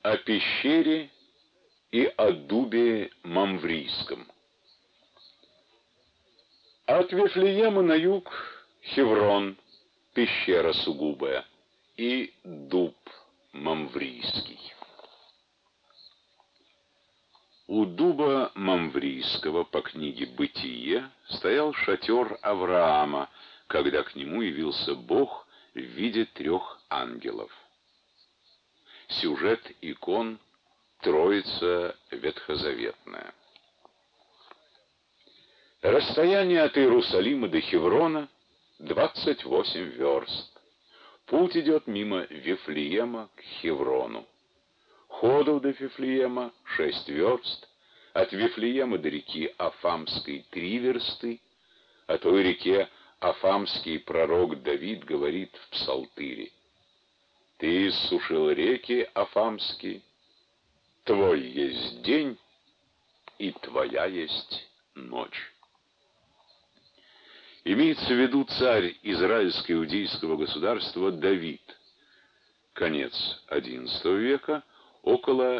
О пещере и о дубе мамврийском. От Вифлеема на юг Хеврон, пещера сугубая, и дуб мамврийский. У дуба мамврийского по книге «Бытие» стоял шатер Авраама, когда к нему явился Бог в виде 3 ангелов. Сюжет икон Троица Ветхозаветная. Расстояние от Иерусалима до Хеврона 28 верст. Путь идет мимо Вифлеема к Хеврону. Ходов до Вифлеема 6 верст, от Вифлеема до реки Афамской 3 версты. О той реке Афамский пророк Давид говорит в Псалтире: «Ты иссушил реки Афамские, твой есть день, и твоя есть ночь». Имеется в виду царь израильско-иудейского государства Давид, конец XI века, около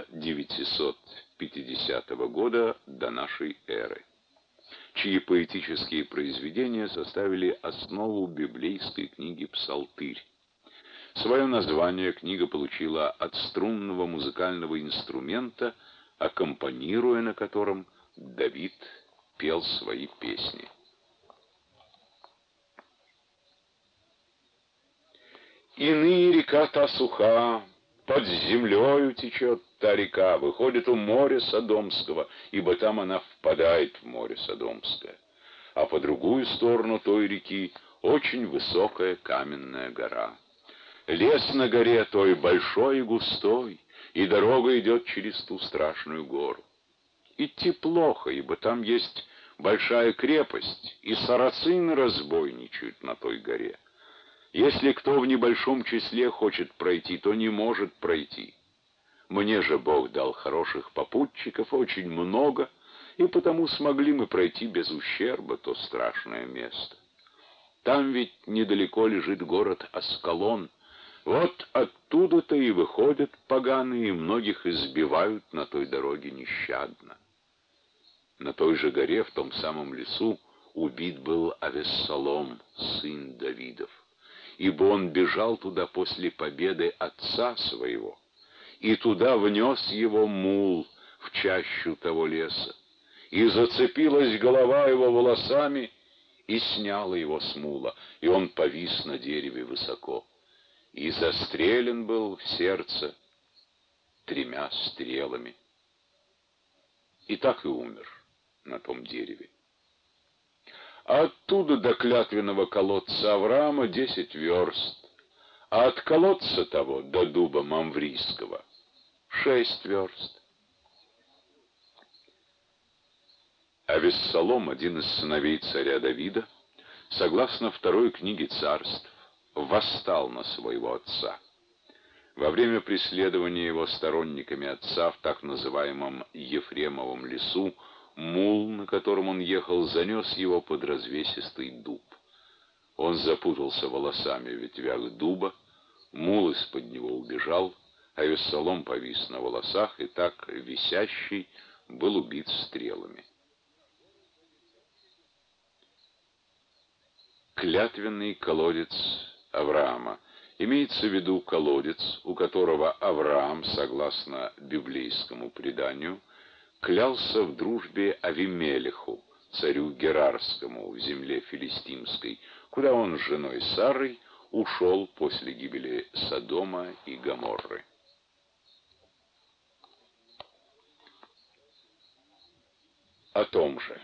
950 года до нашей эры, чьи поэтические произведения составили основу библейской книги «Псалтырь». Свое название книга получила от струнного музыкального инструмента, аккомпанируя на котором Давид пел свои песни. Иные река та суха, под землею течет та река, выходит у моря Содомского, ибо там она впадает в море Содомское. А по другую сторону той реки очень высокая каменная гора. Лес на горе той большой и густой, и дорога идет через ту страшную гору. Идти плохо, ибо там есть большая крепость, и сарацины разбойничают на той горе. Если кто в небольшом числе хочет пройти, то не может пройти. Мне же Бог дал хороших попутчиков, очень много, и потому смогли мы пройти без ущерба то страшное место. Там ведь недалеко лежит город Аскалон. Вот оттуда-то и выходят поганые, и многих избивают на той дороге нещадно. На той же горе, в том самом лесу, убит был Авессалом, сын Давидов, ибо он бежал туда после победы отца своего, и туда внес его мул в чащу того леса, и зацепилась голова его волосами, и сняла его с мула, и он повис на дереве высоко, и застрелен был в сердце 3 стрелами, и так и умер на том дереве. Оттуда до клятвенного колодца Авраама 10 верст, а от колодца того до дуба мамврийского 6 верст. Авессалом, один из сыновей царя Давида, согласно 2 книге Царств, восстал на своего отца. Во время преследования его сторонниками отца в так называемом Ефремовом лесу мул, на котором он ехал, занес его под развесистый дуб. Он запутался волосами в ветвях дуба, мул из-под него убежал, а Авессалом повис на волосах, и так висящий был убит стрелами. Клятвенный колодец Авраама. Имеется в виду колодец, у которого Авраам, согласно библейскому преданию, клялся в дружбе Авимелеху, царю Герарскому в земле филистимской, куда он с женой Сарой ушел после гибели Содома и Гоморры. О том же.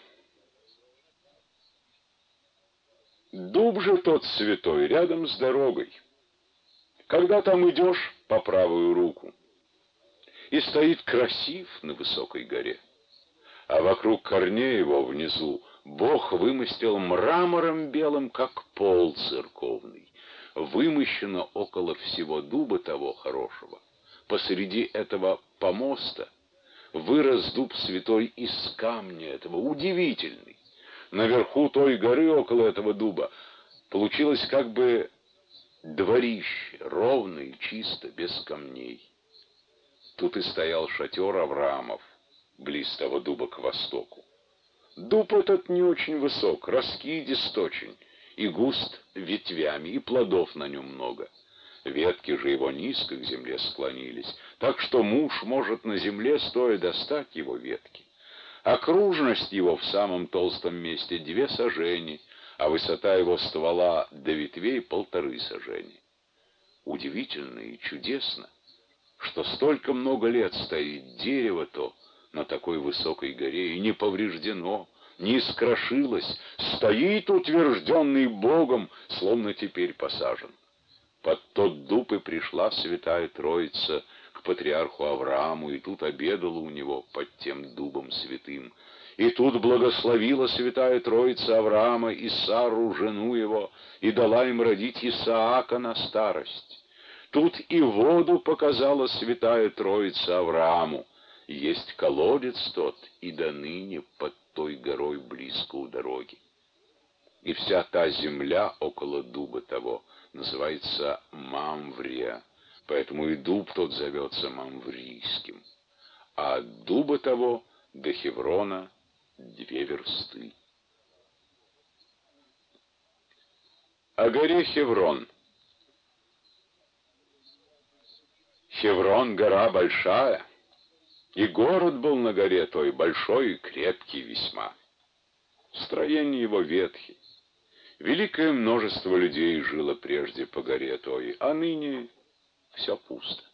Дуб же тот святой рядом с дорогой, когда там идешь по правую руку, и стоит красив на высокой горе, а вокруг корней его внизу Бог вымостил мрамором белым, как пол церковный, вымощено около всего дуба того хорошего. Посреди этого помоста вырос дуб святой из камня этого, удивительный. Наверху той горы, около этого дуба, получилось как бы дворище, ровно и чисто, без камней. Тут и стоял шатер Авраамов, близ того дуба к востоку. Дуб этот не очень высок, раскидист очень, и густ ветвями, и плодов на нем много. Ветки же его низко к земле склонились, так что муж может на земле стоя достать его ветки. Окружность его в самом толстом месте 2 сажени, а высота его ствола до ветвей 1,5 сажени. Удивительно и чудесно, что столько много лет стоит дерево то на такой высокой горе и не повреждено, не искрошилось, стоит утвержденный Богом, словно теперь посажен. Под тот дуб и пришла Святая Троица к патриарху Аврааму, и тут обедала у него под тем дубом святым. И тут благословила Святая Троица Авраама и Сару, жену его, и дала им родить Исаака на старость. Тут и воду показала Святая Троица Аврааму. Есть колодец тот, и до ныне под той горой близко у дороги. И вся та земля около дуба того называется Мамврия, поэтому и дуб тот зовется Мамврийским. А от дуба того до Хеврона 2 версты. О горе Хеврон. Хеврон — гора большая, и город был на горе той большой и крепкий весьма. Строение его ветхий. Великое множество людей жило прежде по горе той, а ныне все пусто.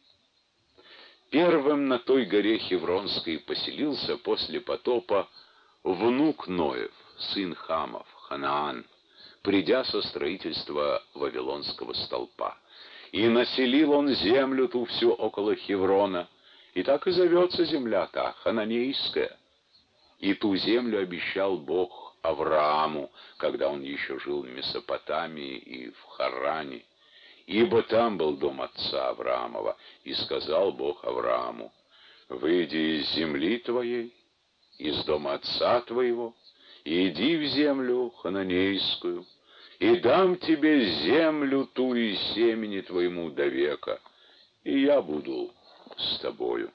Первым на той горе Хевронской поселился после потопа внук Ноев, сын Хамов, Ханаан, придя со строительства Вавилонского столпа. И населил он землю ту всю около Хеврона, и так и зовется земля та, Хананейская. И ту землю обещал Бог Аврааму, когда он еще жил в Месопотамии и в Харране, ибо там был дом отца Авраамова, и сказал Бог Аврааму: «Выйди из земли твоей, из дома отца твоего, и иди в землю хананейскую, и дам тебе землю ту и семени твоему до века, и я буду с тобою».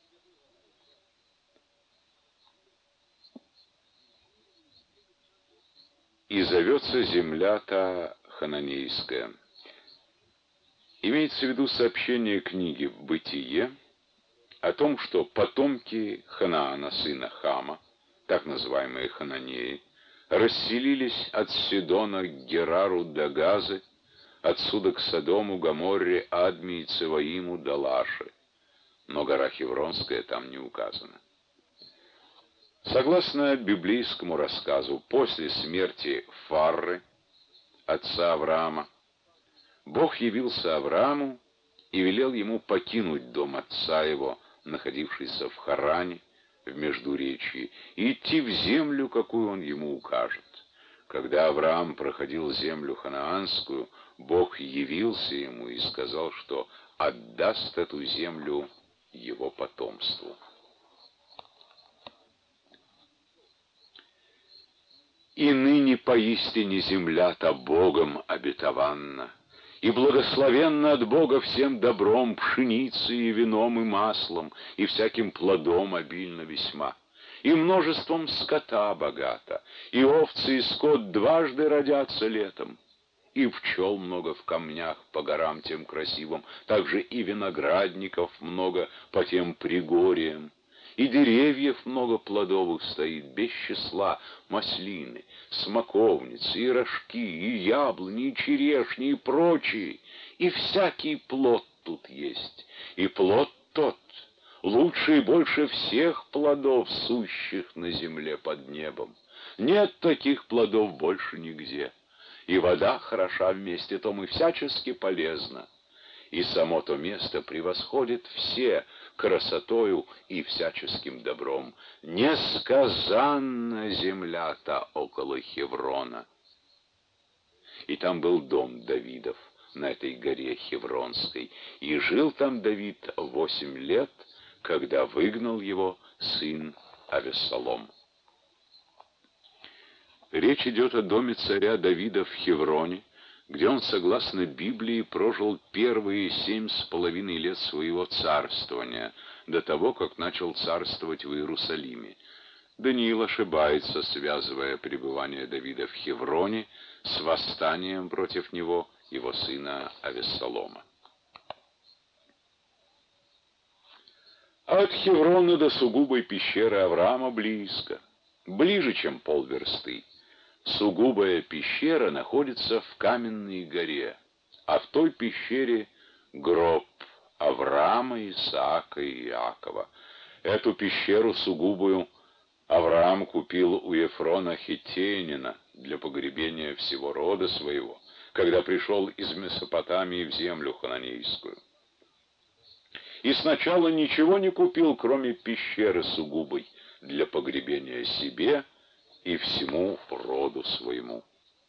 И зовется земля та хананейская. Имеется в виду сообщение книги «Бытие» о том, что потомки Ханаана, сына Хама, так называемые хананеи, расселились от Сидона к Герару до Газы, отсюда к Содому, Гоморре, Адме и Цеваиму до Лаши. Но гора Хевронская там не указана. Согласно библейскому рассказу, после смерти Фарры, отца Авраама, Бог явился Аврааму и велел ему покинуть дом отца его, находившийся в Харране, в Междуречии, и идти в землю, какую он ему укажет. Когда Авраам проходил землю ханаанскую, Бог явился ему и сказал, что отдаст эту землю его потомству. И ныне поистине земля-то Богом обетованна, и благословенна от Бога всем добром, пшеницей и вином и маслом, и всяким плодом обильно весьма. И множеством скота богата, и овцы и скот дважды родятся летом, и пчел много в камнях по горам тем красивым, также и виноградников много по тем пригорьям. И деревьев много плодовых стоит, без числа, маслины, смоковницы, и рожки, и яблони, и черешни, и прочие. И всякий плод тут есть, и плод тот лучше и больше всех плодов, сущих на земле под небом. Нет таких плодов больше нигде. И вода хороша в месте том и всячески полезна. И само то место превосходит все красотою и всяческим добром. Несказанна земля-то около Хеврона. И там был дом Давидов на этой горе Хевронской, и жил там Давид 8 лет, когда выгнал его сын Авессалом. Речь идет о доме царя Давида в Хевроне, где он, согласно Библии, прожил первые 7,5 лет своего царствования, до того, как начал царствовать в Иерусалиме. Даниил ошибается, связывая пребывание Давида в Хевроне с восстанием против него его сына Авессалома. От Хеврона до сугубой пещеры Авраама близко, ближе, чем полверсты. Сугубая пещера находится в каменной горе, а в той пещере гроб Авраама, Исаака и Иакова. Эту пещеру сугубую Авраам купил у Ефрона хиттеянина для погребения всего рода своего, когда пришел из Месопотамии в землю хананейскую. И сначала ничего не купил, кроме пещеры сугубой для погребения себе и всему роду своему.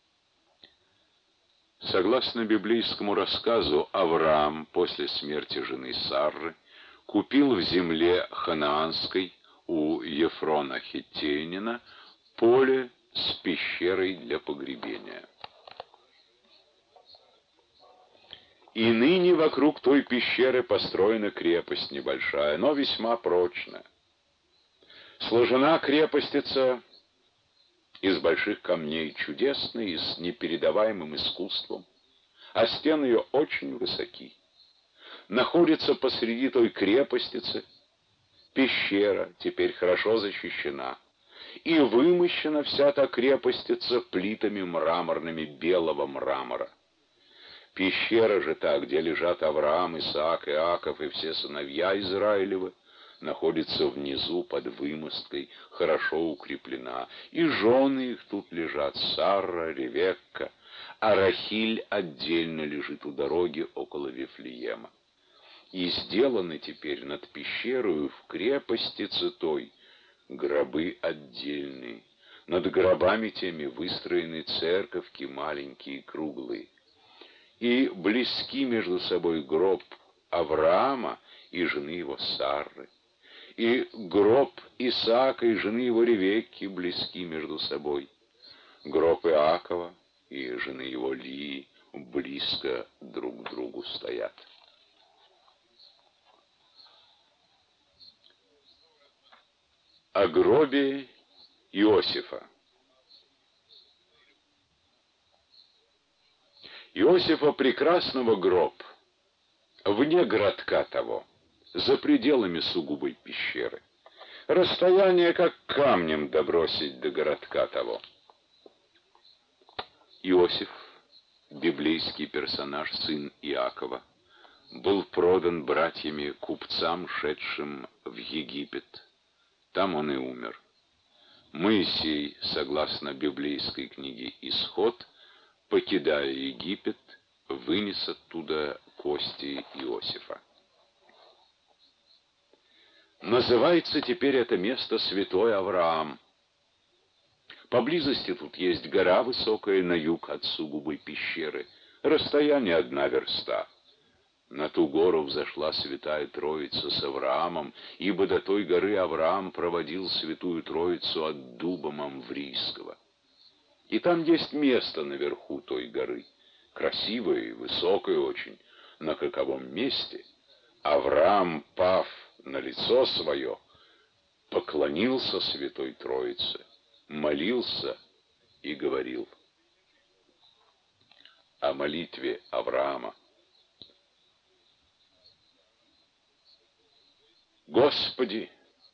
Согласно библейскому рассказу, Авраам после смерти жены Сарры купил в земле ханаанской у Ефрона хиттеянина поле с пещерой для погребения. И ныне вокруг той пещеры построена крепость небольшая, но весьма прочная. Сложена крепостица из больших камней, чудесной и с непередаваемым искусством, а стены ее очень высоки. Находится посреди той крепостицы пещера, теперь хорошо защищена, и вымощена вся та крепостица плитами мраморными белого мрамора. Пещера же та, где лежат Авраам, Исаак, Иаков и все сыновья Израилевы, находится внизу под вымосткой, хорошо укреплена, и жены их тут лежат, Сара, Ревекка, а Рахиль отдельно лежит у дороги около Вифлеема. И сделаны теперь над пещерою в крепостице той гробы отдельные, над гробами теми выстроены церковки маленькие и круглые, и близки между собой гроб Авраама и жены его Сарры, и гроб Исаака и жены его Ревекки близки между собой, гроб Иакова и жены его Лии близко друг к другу стоят. О гробе Иосифа. Иосифа прекрасного гроб, вне городка того, за пределами сугубой пещеры. Расстояние, как камнем добросить до городка того. Иосиф, библейский персонаж, сын Иакова, был продан братьями купцам, шедшим в Египет. Там он и умер. Моисей, согласно библейской книге «Исход», покидая Египет, вынес оттуда кости Иосифа. Называется теперь это место Святой Авраам. Поблизости тут есть гора высокая на юг от сугубой пещеры. Расстояние 1 верста. На ту гору взошла Святая Троица с Авраамом, ибо до той горы Авраам проводил Святую Троицу от дуба Мамврийского. И там есть место наверху той горы, красивое и высокое очень, на каковом месте Авраам, пав на лицо свое, поклонился Святой Троице, молился и говорил о молитве Авраама. Господи,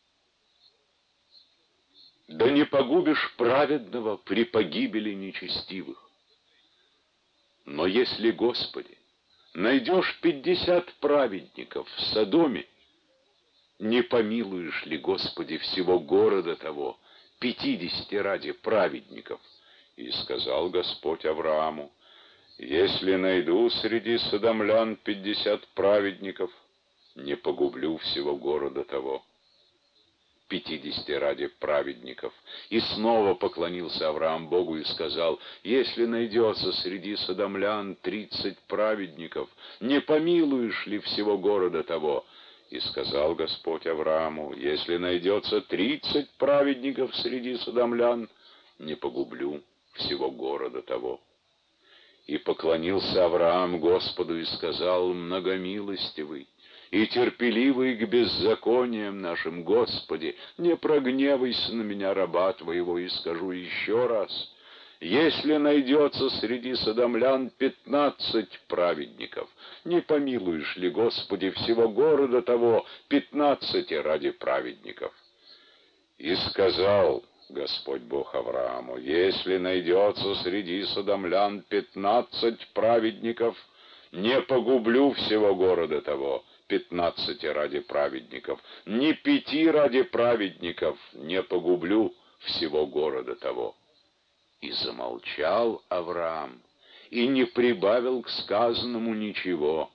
да не погубишь праведного при погибели нечестивых. Но если, Господи, найдешь 50 праведников в Содоме, не помилуешь ли, Господи, всего города того, 50 ради праведников? И сказал Господь Аврааму: если найду среди содомлян 50 праведников, не погублю всего города того. 50 ради праведников. И снова поклонился Авраам Богу и сказал: если найдется среди содомлян 30 праведников, не помилуешь ли всего города того? И сказал Господь Аврааму: если найдется 30 праведников среди содомлян, не погублю всего города того. И поклонился Авраам Господу и сказал: многомилостивый и терпеливый к беззакониям нашим Господи, не прогневайся на меня, раба Твоего, и скажу еще раз: если найдется среди содомлян 15 праведников, не помилуешь ли, Господи, всего города того 15 ради праведников? И сказал Господь Бог Аврааму: если найдется среди содомлян 15 праведников, не погублю всего города того 15 ради праведников, ни 5 ради праведников не погублю всего города того. И замолчал Авраам, и не прибавил к сказанному ничего.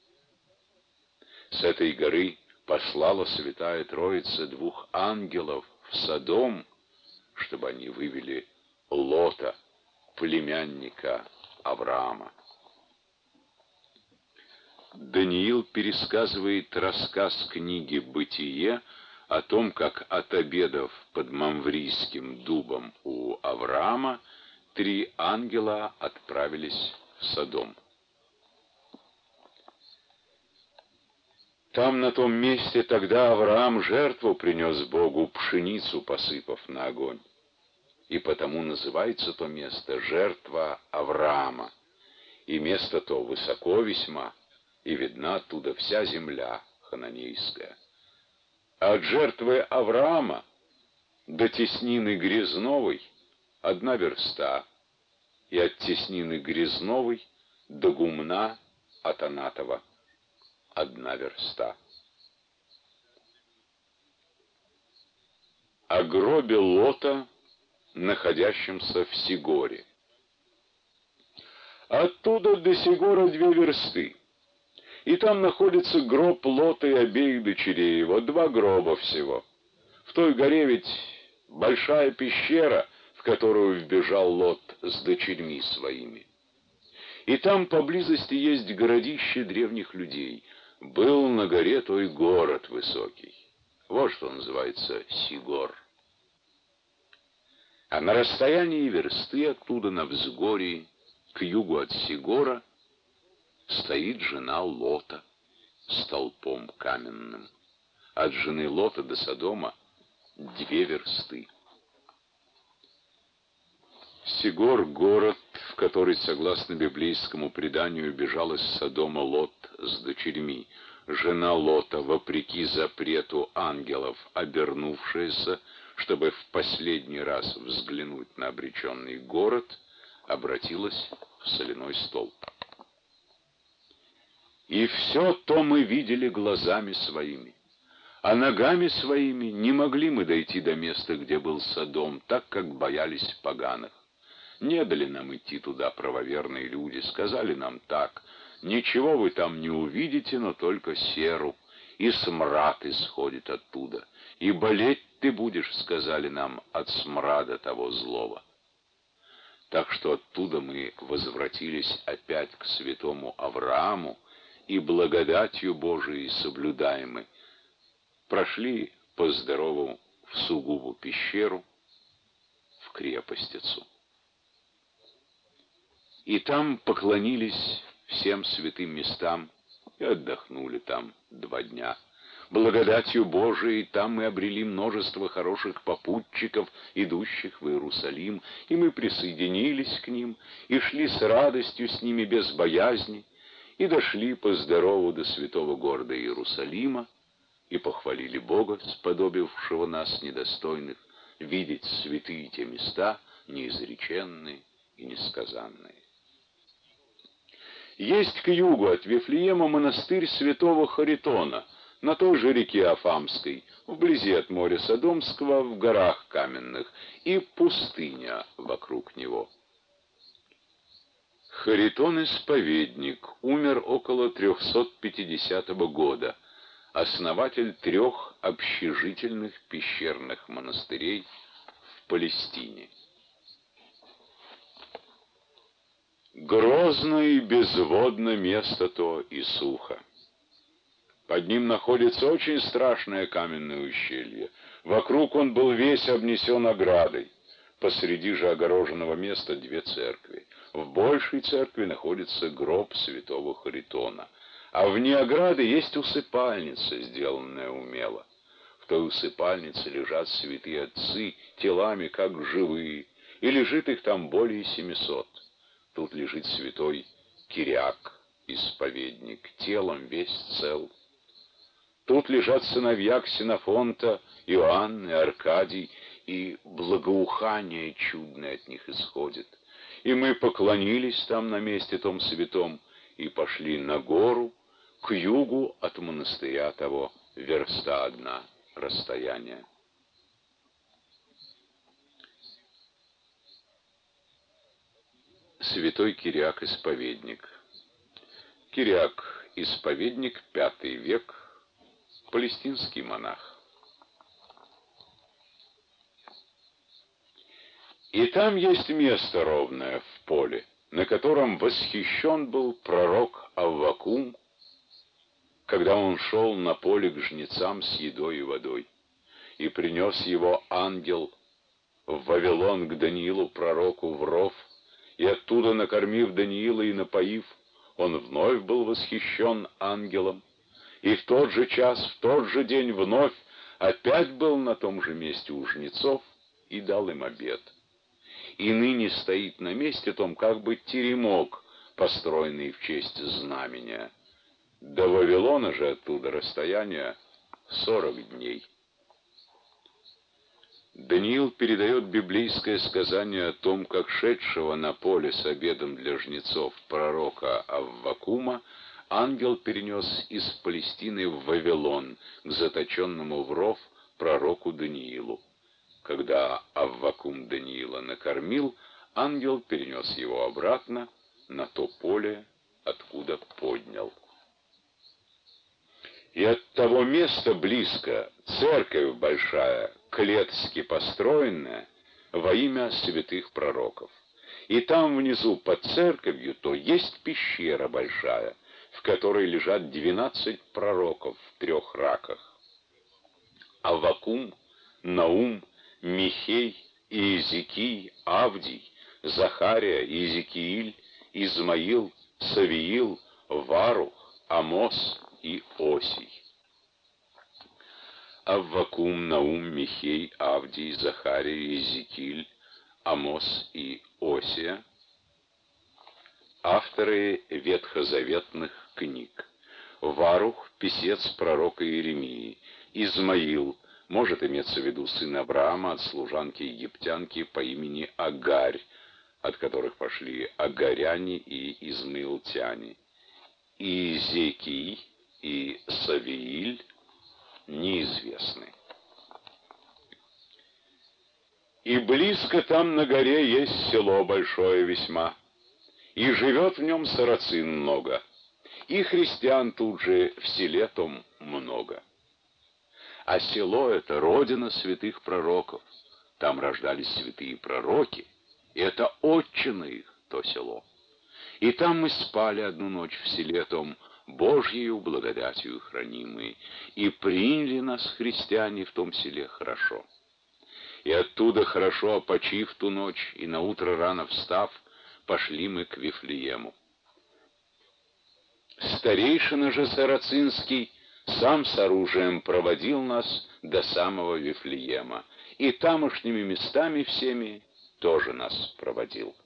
С этой горы послала Святая Троица 2 ангелов в Содом, чтобы они вывели Лота, племянника Авраама. Даниил пересказывает рассказ книги «Бытие» о том, как, отобедав под Мамврийским дубом у Авраама, 3 ангела отправились в Содом. Там, на том месте, тогда Авраам жертву принес Богу, пшеницу посыпав на огонь. И потому называется то место жертва Авраама. И место то высоко весьма, и видна оттуда вся земля хананейская. От жертвы Авраама до теснины Грязновой 1 верста, и от теснины Грязновой до гумна от Анатова 1 верста. О гробе Лота, находящемся в Сигоре. Оттуда до Сигора 2 версты. И там находится гроб Лота и обеих дочерей его, 2 гроба всего. В той горе ведь большая пещера, в которую вбежал Лот с дочерьми своими. И там поблизости есть городище древних людей. Был на горе той город высокий. Вот что называется Сигор. А на расстоянии версты оттуда на взгорье, к югу от Сигора, стоит жена Лота столпом каменным. От жены Лота до Содома 2 версты. Сигор — город, в который, согласно библейскому преданию, бежал из Содома Лот с дочерьми. Жена Лота, вопреки запрету ангелов, обернувшаяся, чтобы в последний раз взглянуть на обреченный город, обратилась в соляной столб. И все то мы видели глазами своими, а ногами своими не могли мы дойти до места, где был Содом, так как боялись поганых. Не дали нам идти туда правоверные люди, сказали нам так: ничего вы там не увидите, но только серу, и смрад исходит оттуда, и болеть ты будешь, сказали нам, от смрада того злого. Так что оттуда мы возвратились опять к святому Аврааму, и благодатью Божией соблюдаемы прошли по-здорову в сугубу пещеру, в крепостицу. И там поклонились всем святым местам и отдохнули там 2 дня. Благодатью Божией там мы обрели множество хороших попутчиков, идущих в Иерусалим, и мы присоединились к ним, и шли с радостью с ними без боязни, и дошли по-здорову до святого города Иерусалима, и похвалили Бога, сподобившего нас, недостойных, видеть святые те места, неизреченные и несказанные. Есть к югу от Вифлеема монастырь святого Харитона, на той же реке Афамской, вблизи от моря Содомского, в горах каменных, и пустыня вокруг него. Харитон — исповедник, умер около 350 года, основатель 3 общежительных пещерных монастырей в Палестине. Грозно и безводно место то и сухо. Под ним находится очень страшное каменное ущелье. Вокруг он был весь обнесен оградой. Посреди же огороженного места две церкви. В большей церкви находится гроб святого Харитона, а вне ограды есть усыпальница, сделанная умело. В той усыпальнице лежат святые отцы, телами как живые, и лежит их там более 700. Тут лежит святой Кириак, исповедник, телом весь цел. Тут лежат сыновья Ксенофонта, Иоанн и Аркадий, и благоухание чудное от них исходит. И мы поклонились там на месте том святом и пошли на гору, к югу от монастыря того, верста одна расстояние. Святой Кириак исповедник. Кириак исповедник, V век, палестинский монах. И там есть место ровное в поле, на котором восхищен был пророк Аввакум, когда он шел на поле к жнецам с едой и водой, и принес его ангел в Вавилон к Даниилу пророку в ров, и оттуда, накормив Даниила и напоив, он вновь был восхищен ангелом, и в тот же час, в тот же день вновь опять был на том же месте у жнецов и дал им обет. И ныне стоит на месте том как бы теремок, построенный в честь знамения. До Вавилона же оттуда расстояние 40 дней. Даниил передает библейское сказание о том, как шедшего на поле с обедом для жнецов пророка Аввакума ангел перенес из Палестины в Вавилон к заточенному в ров пророку Даниилу. Когда Аввакум Даниила накормил, ангел перенес его обратно на то поле, откуда поднял. И от того места близко церковь большая, клетски построенная, во имя святых пророков. И там внизу под церковью то есть пещера большая, в которой лежат 12 пророков в 3 раках. Аввакум, Наум, Михей, Иезекий, Авдий, Захария, Иезекииль, Измаил, Савиил, Варух, Амос и Осий. Аввакум, Наум, Михей, Авдий, Захария, Иезекииль, Амос и Осия — авторы ветхозаветных книг. Варух — писец пророка Иеремии. Измаил — может иметься в виду сын Авраама от служанки-египтянки по имени Агарь, от которых пошли агаряне и измаилтяне. Иезекий и Савииль неизвестны. И близко там на горе есть село большое весьма, и живет в нем сарацин много, и христиан тут же в селе том много. А село — это родина святых пророков, там рождались святые пророки, и это отчина их, то село. И там мы спали одну ночь в селе том, Божьею благодатью хранимые, и приняли нас христиане в том селе хорошо. И оттуда, хорошо опочив ту ночь, и наутро рано встав, пошли мы к Вифлеему. Старейшина же сарацинский сам с оружием проводил нас до самого Вифлеема, и тамошними местами всеми тоже нас проводил.